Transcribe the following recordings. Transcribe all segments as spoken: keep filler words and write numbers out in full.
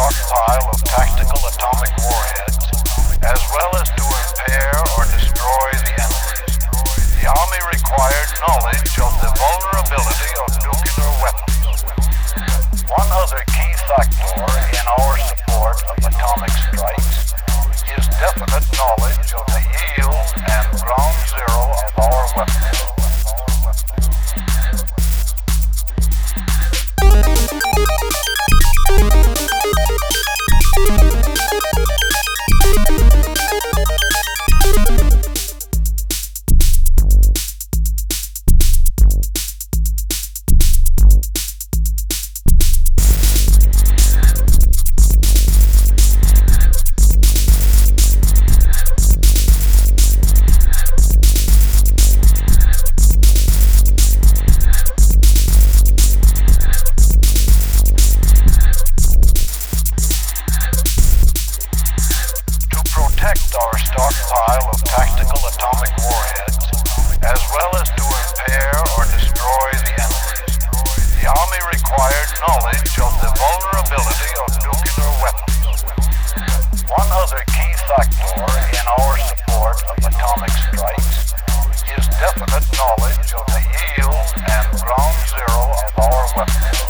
stockpile of tactical atomic warheads, as well as to impair or destroy the enemy. The Army required knowledge of the vulnerability of nuclear weapons. One other key factor in our support of atomic strikes is definite knowledge of the yield and ground zero of our weapons. Our stockpile of tactical atomic warheads, as well as to impair or destroy the enemy. The Army required knowledge of the vulnerability of nuclear weapons. One other key factor in our support of atomic strikes is definite knowledge of the yield and ground zero of our weapons.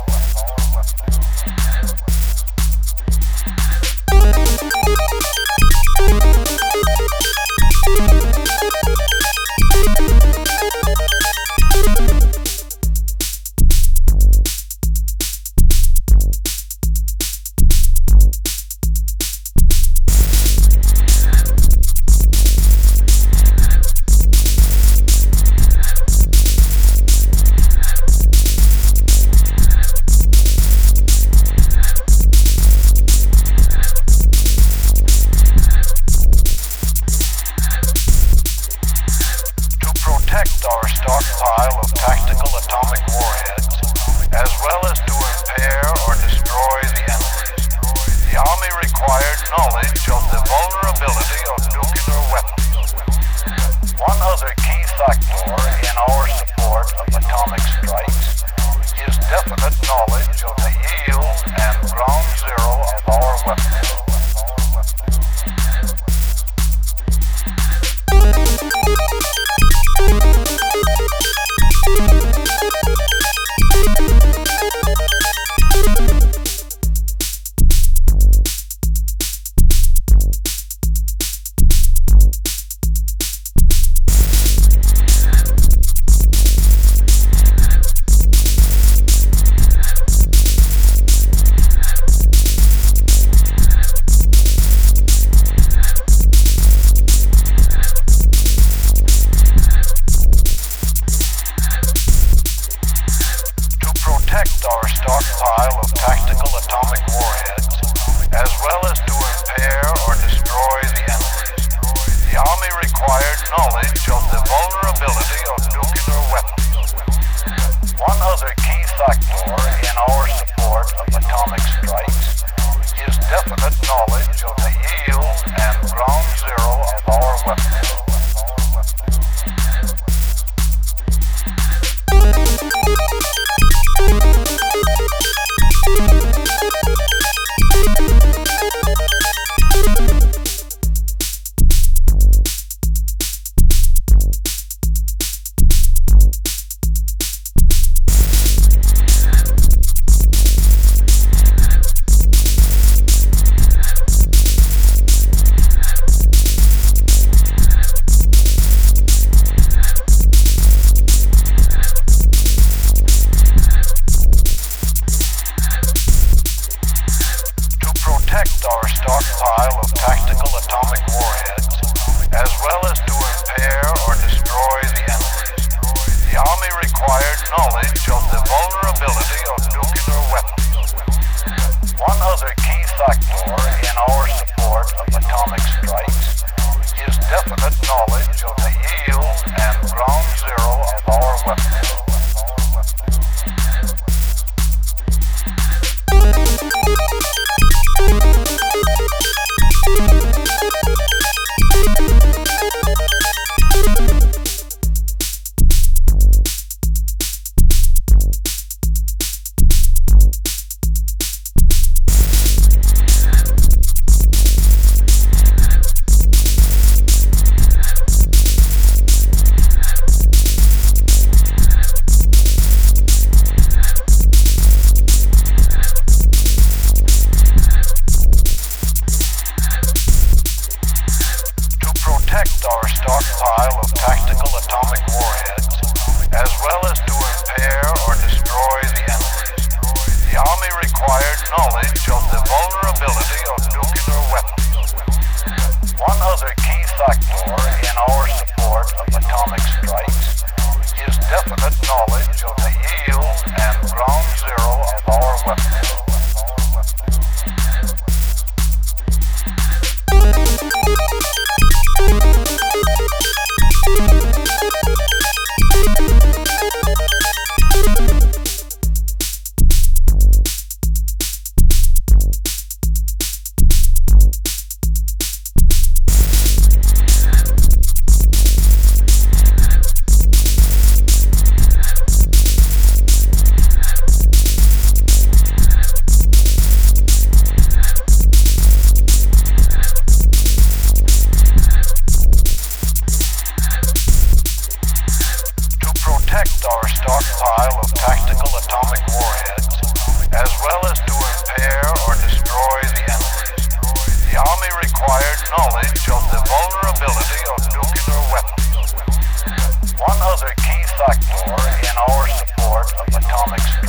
Our stockpile of tactical atomic warheads, as well as to impair or destroy the enemy. The Army required knowledge of the vulnerability of nuclear weapons. One other key factor in our support of atomic strikes is definite knowledge of the yield and ground zero of our weapons. Our stockpile of tactical atomic warheads, as well as to impair or destroy the enemy. The Army required knowledge of the vulnerability of nuclear weapons. One other key factor in our support of atomic strikes is definite knowledge of the yield and ground zero of our weapons. Our stockpile of tactical atomic warheads, as well as to impair or destroy the enemy. The Army required knowledge of the vulnerability of nuclear weapons. One other key factor in our support of atomic strikes is definite knowledge of the yield and ground zero of our weapons. knowledge of the vulnerability of nuclear weapons. One other key factor in our support of atomic strikes is definite knowledge of the yield and ground zero of our weapons. Our stockpile of tactical atomic warheads, as well as to impair or destroy the enemy. The Army required knowledge of the vulnerability of nuclear weapons. One other key factor in our support of atomic strikes